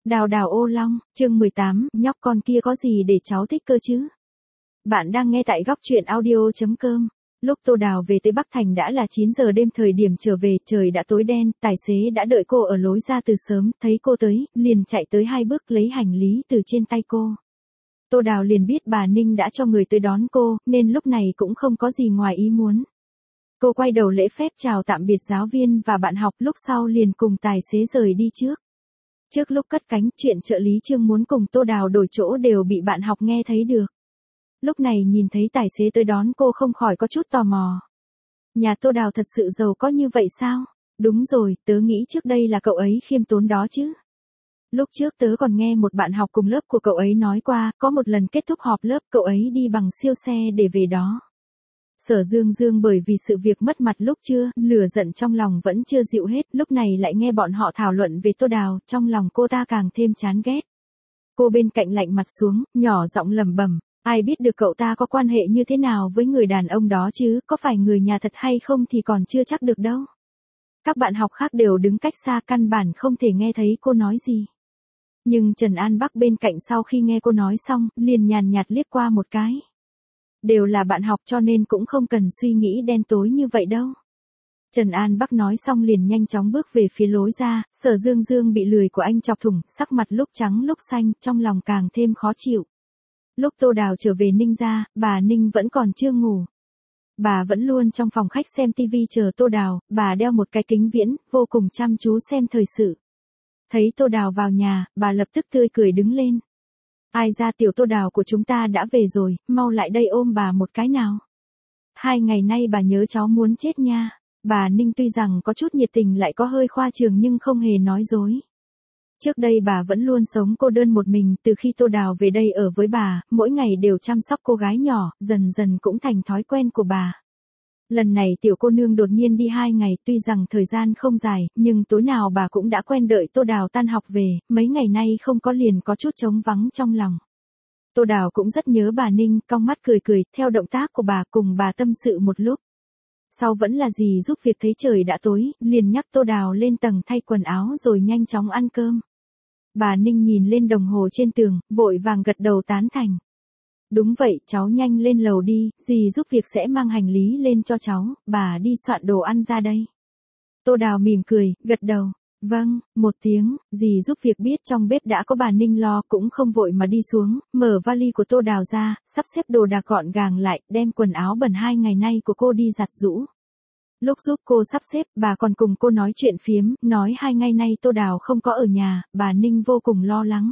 Đào đào ô long, chương 18, nhóc con kia có gì để cháu thích cơ chứ? Bạn đang nghe tại góc truyện audio.com. Lúc Tô Đào về tới Bắc Thành đã là 9 giờ đêm, thời điểm trở về trời đã tối đen, tài xế đã đợi cô ở lối ra từ sớm, thấy cô tới, liền chạy tới 2 bước lấy hành lý từ trên tay cô. Tô Đào liền biết bà Ninh đã cho người tới đón cô, nên lúc này cũng không có gì ngoài ý muốn. Cô quay đầu lễ phép chào tạm biệt giáo viên và bạn học, lúc sau liền cùng tài xế rời đi trước. Trước lúc cất cánh, chuyện trợ lý Trương muốn cùng Tô Đào đổi chỗ đều bị bạn học nghe thấy được. Lúc này nhìn thấy tài xế tới đón cô không khỏi có chút tò mò. Nhà Tô Đào thật sự giàu có như vậy sao? Đúng rồi, tớ nghĩ trước đây là cậu ấy khiêm tốn đó chứ. Lúc trước tớ còn nghe một bạn học cùng lớp của cậu ấy nói qua, có một lần kết thúc họp lớp cậu ấy đi bằng siêu xe để về đó. Sở Dương Dương bởi vì sự việc mất mặt lúc trưa, lửa giận trong lòng vẫn chưa dịu hết, lúc này lại nghe bọn họ thảo luận về Tô Đào, trong lòng cô ta càng thêm chán ghét. Cô bên cạnh lạnh mặt xuống, nhỏ giọng lẩm bẩm, ai biết được cậu ta có quan hệ như thế nào với người đàn ông đó chứ, có phải người nhà thật hay không thì còn chưa chắc được đâu. Các bạn học khác đều đứng cách xa, căn bản không thể nghe thấy cô nói gì. Nhưng Trần An Bắc bên cạnh sau khi nghe cô nói xong, liền nhàn nhạt liếc qua một cái. Đều là bạn học cho nên cũng không cần suy nghĩ đen tối như vậy đâu. Trần An Bắc nói xong liền nhanh chóng bước về phía lối ra, Sở Dương Dương bị lười của anh chọc thủng, sắc mặt lúc trắng lúc xanh, trong lòng càng thêm khó chịu. Lúc Tô Đào trở về Ninh gia, bà Ninh vẫn còn chưa ngủ. Bà vẫn luôn trong phòng khách xem tivi chờ Tô Đào, bà đeo một cái kính viễn, vô cùng chăm chú xem thời sự. Thấy Tô Đào vào nhà, bà lập tức tươi cười đứng lên. Ai ra tiểu Tô Đào của chúng ta đã về rồi, mau lại đây ôm bà một cái nào. 2 ngày nay bà nhớ cháu muốn chết nha. Bà Ninh tuy rằng có chút nhiệt tình lại có hơi khoa trương nhưng không hề nói dối. Trước đây bà vẫn luôn sống cô đơn một mình, từ khi Tô Đào về đây ở với bà, mỗi ngày đều chăm sóc cô gái nhỏ, dần dần cũng thành thói quen của bà. Lần này tiểu cô nương đột nhiên đi 2 ngày, tuy rằng thời gian không dài, nhưng tối nào bà cũng đã quen đợi Tô Đào tan học về, mấy ngày nay không có liền có chút trống vắng trong lòng. Tô Đào cũng rất nhớ bà Ninh, cong mắt cười cười, theo động tác của bà cùng bà tâm sự một lúc. Sau vẫn là gì giúp việc thấy trời đã tối, liền nhắc Tô Đào lên tầng thay quần áo rồi nhanh chóng ăn cơm. Bà Ninh nhìn lên đồng hồ trên tường, vội vàng gật đầu tán thành. Đúng vậy, cháu nhanh lên lầu đi, dì giúp việc sẽ mang hành lý lên cho cháu, bà đi soạn đồ ăn ra đây. Tô Đào mỉm cười, gật đầu. Vâng, một tiếng, dì giúp việc biết trong bếp đã có bà Ninh lo, cũng không vội mà đi xuống, mở vali của Tô Đào ra, sắp xếp đồ đạc gọn gàng lại, đem quần áo bẩn 2 ngày nay của cô đi giặt giũ. Lúc giúp cô sắp xếp, bà còn cùng cô nói chuyện phiếm, nói 2 ngày nay Tô Đào không có ở nhà, bà Ninh vô cùng lo lắng.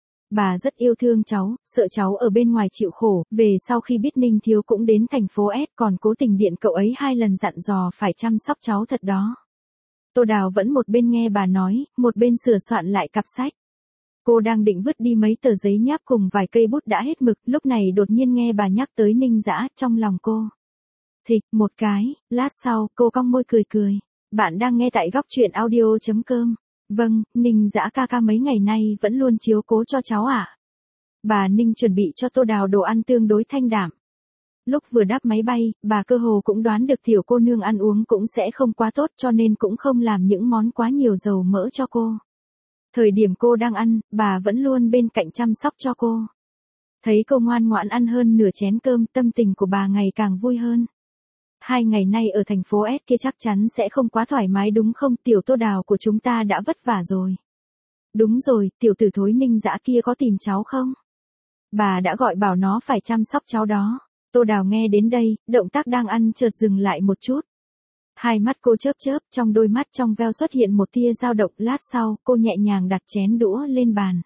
Bà rất yêu thương cháu, sợ cháu ở bên ngoài chịu khổ, về sau khi biết Ninh Thiếu cũng đến thành phố S còn cố tình điện cậu ấy 2 lần dặn dò phải chăm sóc cháu thật đó. Tô Đào vẫn một bên nghe bà nói, một bên sửa soạn lại cặp sách. Cô đang định vứt đi mấy tờ giấy nháp cùng vài cây bút đã hết mực, lúc này đột nhiên nghe bà nhắc tới Ninh Dã, trong lòng cô thịch một cái, lát sau, cô cong môi cười cười. Bạn đang nghe tại góc truyện audio.com. Vâng, Ninh Dã ca ca mấy ngày nay vẫn luôn chiếu cố cho cháu ạ. Bà Ninh chuẩn bị cho Tô Đào đồ ăn tương đối thanh đạm. Lúc vừa đáp máy bay, bà cơ hồ cũng đoán được tiểu cô nương ăn uống cũng sẽ không quá tốt cho nên cũng không làm những món quá nhiều dầu mỡ cho cô. Thời điểm cô đang ăn, bà vẫn luôn bên cạnh chăm sóc cho cô. Thấy cô ngoan ngoãn ăn hơn nửa chén cơm, tâm tình của bà ngày càng vui hơn. 2 ngày nay ở thành phố S kia chắc chắn sẽ không quá thoải mái đúng không, tiểu Tô Đào của chúng ta đã vất vả rồi. Đúng rồi, tiểu tử thối Ninh Dã kia có tìm cháu không? Bà đã gọi bảo nó phải chăm sóc cháu đó. Tô Đào nghe đến đây, động tác đang ăn chợt dừng lại một chút. Hai mắt cô chớp chớp, trong đôi mắt trong veo xuất hiện một tia dao động, lát sau, cô nhẹ nhàng đặt chén đũa lên bàn.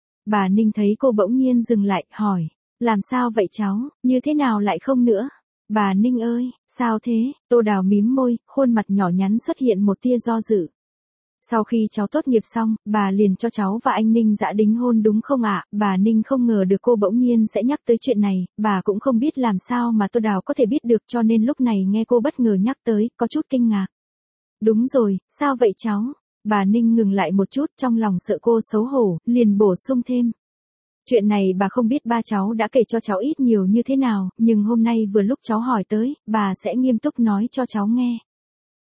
Bà Ninh thấy cô bỗng nhiên dừng lại, hỏi, làm sao vậy cháu, như thế nào lại không nữa? Bà Ninh ơi, sao thế? Tô Đào mím môi, khuôn mặt nhỏ nhắn xuất hiện một tia do dự. Sau khi cháu tốt nghiệp xong, bà liền cho cháu và anh Ninh Dã đính hôn đúng không ạ? Bà Ninh không ngờ được cô bỗng nhiên sẽ nhắc tới chuyện này, bà cũng không biết làm sao mà Tô Đào có thể biết được cho nên lúc này nghe cô bất ngờ nhắc tới, có chút kinh ngạc. Đúng rồi, sao vậy cháu? Bà Ninh ngừng lại một chút trong lòng sợ cô xấu hổ, liền bổ sung thêm. Chuyện này bà không biết ba cháu đã kể cho cháu ít nhiều như thế nào, nhưng hôm nay vừa lúc cháu hỏi tới, bà sẽ nghiêm túc nói cho cháu nghe.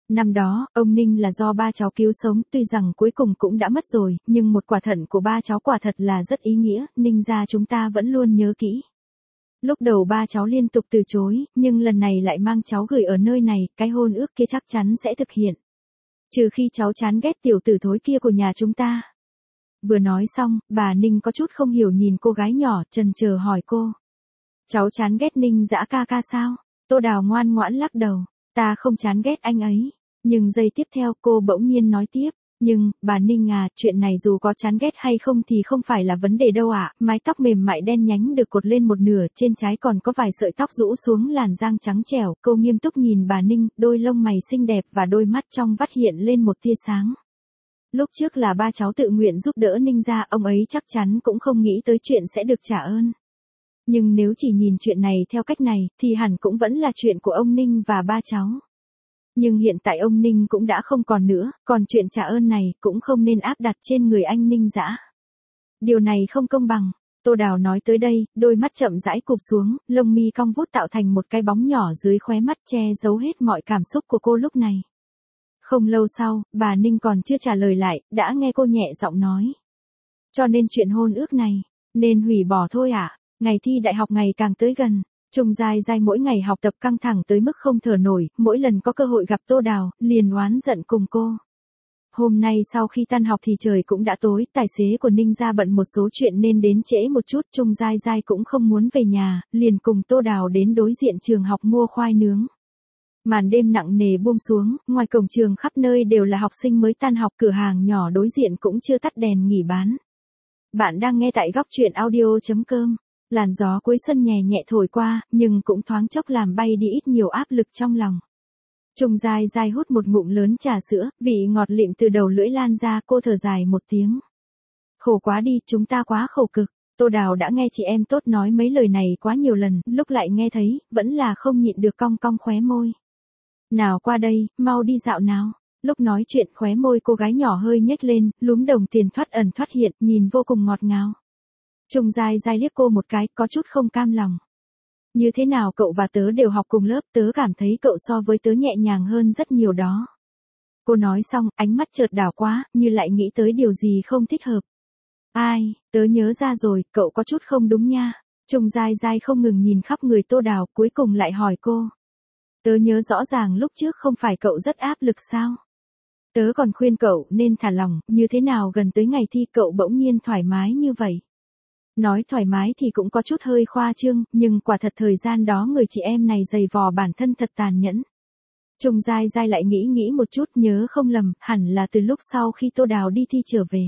Năm đó, ông Ninh là do ba cháu cứu sống, tuy rằng cuối cùng cũng đã mất rồi, nhưng một quả thận của ba cháu quả thật là rất ý nghĩa, Ninh gia chúng ta vẫn luôn nhớ kỹ. Lúc đầu ba cháu liên tục từ chối, nhưng lần này lại mang cháu gửi ở nơi này, cái hôn ước kia chắc chắn sẽ thực hiện. Trừ khi cháu chán ghét tiểu tử thối kia của nhà chúng ta. Vừa nói xong, bà Ninh có chút không hiểu nhìn cô gái nhỏ, chần chờ hỏi cô. Cháu chán ghét Ninh Dã ca ca sao? Tô Đào ngoan ngoãn lắc đầu. Ta không chán ghét anh ấy. Nhưng giây tiếp theo cô bỗng nhiên nói tiếp. Nhưng, bà Ninh à, chuyện này dù có chán ghét hay không thì không phải là vấn đề đâu ạ. Mái tóc mềm mại đen nhánh được cột lên một nửa, trên trái còn có vài sợi tóc rũ xuống làn da trắng trẻo. Cô nghiêm túc nhìn bà Ninh, đôi lông mày xinh đẹp và đôi mắt trong vắt hiện lên một tia sáng. Lúc trước là ba cháu tự nguyện giúp đỡ Ninh gia, ông ấy chắc chắn cũng không nghĩ tới chuyện sẽ được trả ơn. Nhưng nếu chỉ nhìn chuyện này theo cách này, thì hẳn cũng vẫn là chuyện của ông Ninh và ba cháu. Nhưng hiện tại ông Ninh cũng đã không còn nữa, còn chuyện trả ơn này cũng không nên áp đặt trên người anh Ninh Dã. Điều này không công bằng. Tô Đào nói tới đây, đôi mắt chậm rãi cụp xuống, lông mi cong vút tạo thành một cái bóng nhỏ dưới khóe mắt che giấu hết mọi cảm xúc của cô lúc này. Không lâu sau, bà Ninh còn chưa trả lời lại, đã nghe cô nhẹ giọng nói. Cho nên chuyện hôn ước này, nên hủy bỏ thôi ạ. Ngày thi đại học ngày càng tới gần, Trung Giai Giai mỗi ngày học tập căng thẳng tới mức không thở nổi, mỗi lần có cơ hội gặp Tô Đào, liền oán giận cùng cô. Hôm nay sau khi tan học thì trời cũng đã tối, tài xế của Ninh gia bận một số chuyện nên đến trễ một chút, Trung Giai Giai cũng không muốn về nhà, liền cùng Tô Đào đến đối diện trường học mua khoai nướng. Màn đêm nặng nề buông xuống, ngoài cổng trường khắp nơi đều là học sinh mới tan học, cửa hàng nhỏ đối diện cũng chưa tắt đèn nghỉ bán. Bạn đang nghe tại góc truyện audio.com. Làn gió cuối xuân nhẹ nhẹ thổi qua, nhưng cũng thoáng chốc làm bay đi ít nhiều áp lực trong lòng. Trung Giai Giai hút một ngụm lớn trà sữa, vị ngọt lịm từ đầu lưỡi lan ra, cô thở dài một tiếng. Khổ quá đi, chúng ta quá khổ cực. Tô Đào đã nghe chị em tốt nói mấy lời này quá nhiều lần, lúc lại nghe thấy, vẫn là không nhịn được cong cong khóe môi. Nào qua đây, mau đi dạo nào. Lúc nói chuyện khóe môi cô gái nhỏ hơi nhếch lên, lúm đồng tiền thoát ẩn thoát hiện, nhìn vô cùng ngọt ngào. Trung Giai Giai liếc cô một cái, có chút không cam lòng. Như thế nào cậu và tớ đều học cùng lớp, tớ cảm thấy cậu so với tớ nhẹ nhàng hơn rất nhiều đó. Cô nói xong, ánh mắt chợt đảo quá, như lại nghĩ tới điều gì không thích hợp. Ai, tớ nhớ ra rồi, cậu có chút không đúng nha. Trung Giai Giai không ngừng nhìn khắp người Tô Đào, cuối cùng lại hỏi cô. Tớ nhớ rõ ràng lúc trước không phải cậu rất áp lực sao? Tớ còn khuyên cậu nên thả lỏng, như thế nào gần tới ngày thi cậu bỗng nhiên thoải mái như vậy. Nói thoải mái thì cũng có chút hơi khoa trương, nhưng quả thật thời gian đó người chị em này giày vò bản thân thật tàn nhẫn. Trung Giai Giai lại nghĩ một chút, nhớ không lầm, hẳn là từ lúc sau khi Tô Đào đi thi trở về.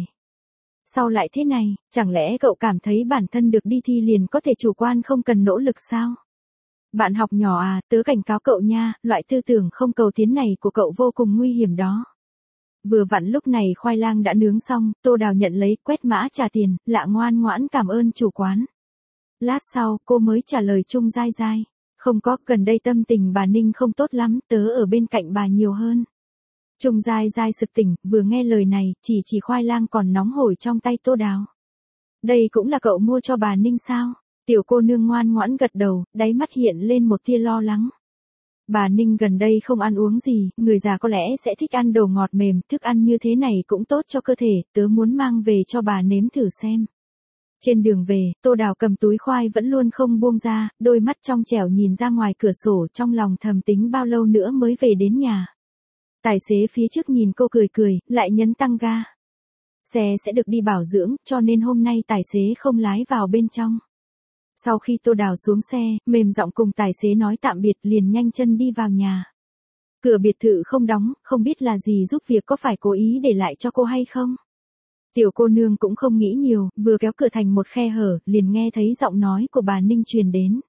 Sao lại thế này, chẳng lẽ cậu cảm thấy bản thân được đi thi liền có thể chủ quan không cần nỗ lực sao? Bạn học nhỏ à, tớ cảnh cáo cậu nha, loại tư tưởng không cầu tiến này của cậu vô cùng nguy hiểm đó. Vừa vặn lúc này khoai lang đã nướng xong, Tô Đào nhận lấy, quét mã trả tiền, lạ ngoan ngoãn cảm ơn chủ quán. Lát sau, cô mới trả lời Trung Giai Giai. Không có, gần đây tâm tình bà Ninh không tốt lắm, tớ ở bên cạnh bà nhiều hơn. Trung Giai Giai sực tỉnh, vừa nghe lời này, chỉ khoai lang còn nóng hổi trong tay Tô Đào. Đây cũng là cậu mua cho bà Ninh sao? Tiểu cô nương ngoan ngoãn gật đầu, đáy mắt hiện lên một tia lo lắng. Bà Ninh gần đây không ăn uống gì, người già có lẽ sẽ thích ăn đồ ngọt mềm, thức ăn như thế này cũng tốt cho cơ thể, tớ muốn mang về cho bà nếm thử xem. Trên đường về, Tô Đào cầm túi khoai vẫn luôn không buông ra, đôi mắt trong trẻo nhìn ra ngoài cửa sổ, trong lòng thầm tính bao lâu nữa mới về đến nhà. Tài xế phía trước nhìn cô cười cười, lại nhấn tăng ga. Xe sẽ được đi bảo dưỡng, cho nên hôm nay tài xế không lái vào bên trong. Sau khi Tô Đào xuống xe, mềm giọng cùng tài xế nói tạm biệt, liền nhanh chân đi vào nhà. Cửa biệt thự không đóng, không biết là gì giúp việc, có phải cố ý để lại cho cô hay không? Tiểu cô nương cũng không nghĩ nhiều, vừa kéo cửa thành một khe hở, liền nghe thấy giọng nói của bà Ninh truyền đến.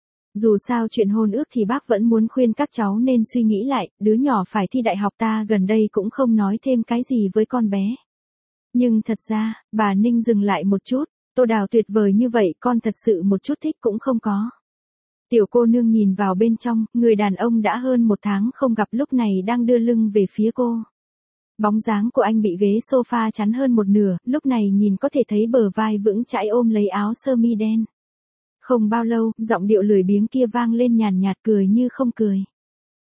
Dù sao chuyện hôn ước thì bác vẫn muốn khuyên các cháu nên suy nghĩ lại, đứa nhỏ phải thi đại học, ta gần đây cũng không nói thêm cái gì với con bé. Nhưng thật ra, bà Ninh dừng lại một chút. Tô Đào tuyệt vời như vậy, con thật sự một chút thích cũng không có. Tiểu cô nương nhìn vào bên trong, người đàn ông đã hơn một tháng không gặp lúc này đang đưa lưng về phía cô. Bóng dáng của anh bị ghế sofa chắn hơn một nửa, lúc này nhìn có thể thấy bờ vai vững chãi ôm lấy áo sơ mi đen. Không bao lâu, giọng điệu lười biếng kia vang lên nhàn nhạt, cười như không cười.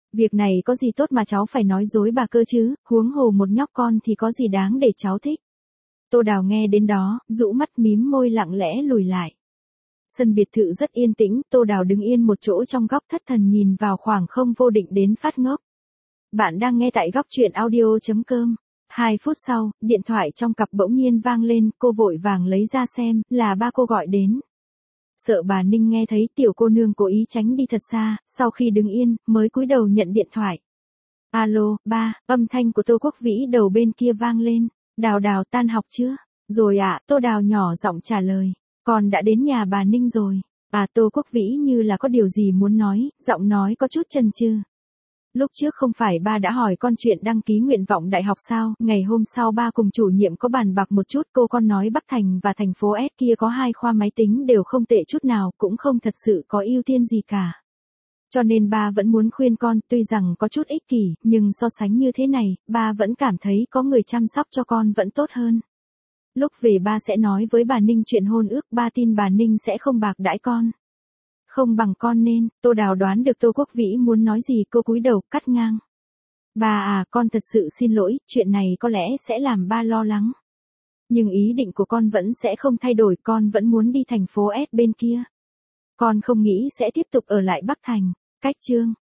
Việc này có gì tốt mà cháu phải nói dối bà cơ chứ, huống hồ một nhóc con thì có gì đáng để cháu thích. Tô Đào nghe đến đó, rũ mắt mím môi lặng lẽ lùi lại. Sân biệt thự rất yên tĩnh, Tô Đào đứng yên một chỗ trong góc thất thần nhìn vào khoảng không vô định đến phát ngốc. Bạn đang nghe tại góc truyện audio.com. 2 phút sau, điện thoại trong cặp bỗng nhiên vang lên, cô vội vàng lấy ra xem, là ba cô gọi đến. Sợ bà Ninh nghe thấy, tiểu cô nương cố ý tránh đi thật xa, sau khi đứng yên, mới cúi đầu nhận điện thoại. Alo, ba, âm thanh của Tô Quốc Vĩ đầu bên kia vang lên. Đào Đào tan học chưa? Rồi ạ, Tô Đào nhỏ giọng trả lời. Con đã đến nhà bà Ninh rồi. Tô Quốc Vĩ như là có điều gì muốn nói, giọng nói có chút chần chừ. Lúc trước không phải ba đã hỏi con chuyện đăng ký nguyện vọng đại học sao? Ngày hôm sau ba cùng chủ nhiệm có bàn bạc một chút, cô con nói Bắc Thành và thành phố S kia có 2 khoa máy tính đều không tệ chút nào, cũng không thật sự có ưu tiên gì cả. Cho nên ba vẫn muốn khuyên con, tuy rằng có chút ích kỷ, nhưng so sánh như thế này, ba vẫn cảm thấy có người chăm sóc cho con vẫn tốt hơn. Lúc về ba sẽ nói với bà Ninh chuyện hôn ước, ba tin bà Ninh sẽ không bạc đãi con. Không bằng con nên, Tô Đào đoán được Tô Quốc Vĩ muốn nói gì, cô cúi đầu, cắt ngang. Bà con thật sự xin lỗi, chuyện này có lẽ sẽ làm ba lo lắng. Nhưng ý định của con vẫn sẽ không thay đổi, con vẫn muốn đi thành phố S bên kia. Con không nghĩ sẽ tiếp tục ở lại Bắc Thành. Cách chương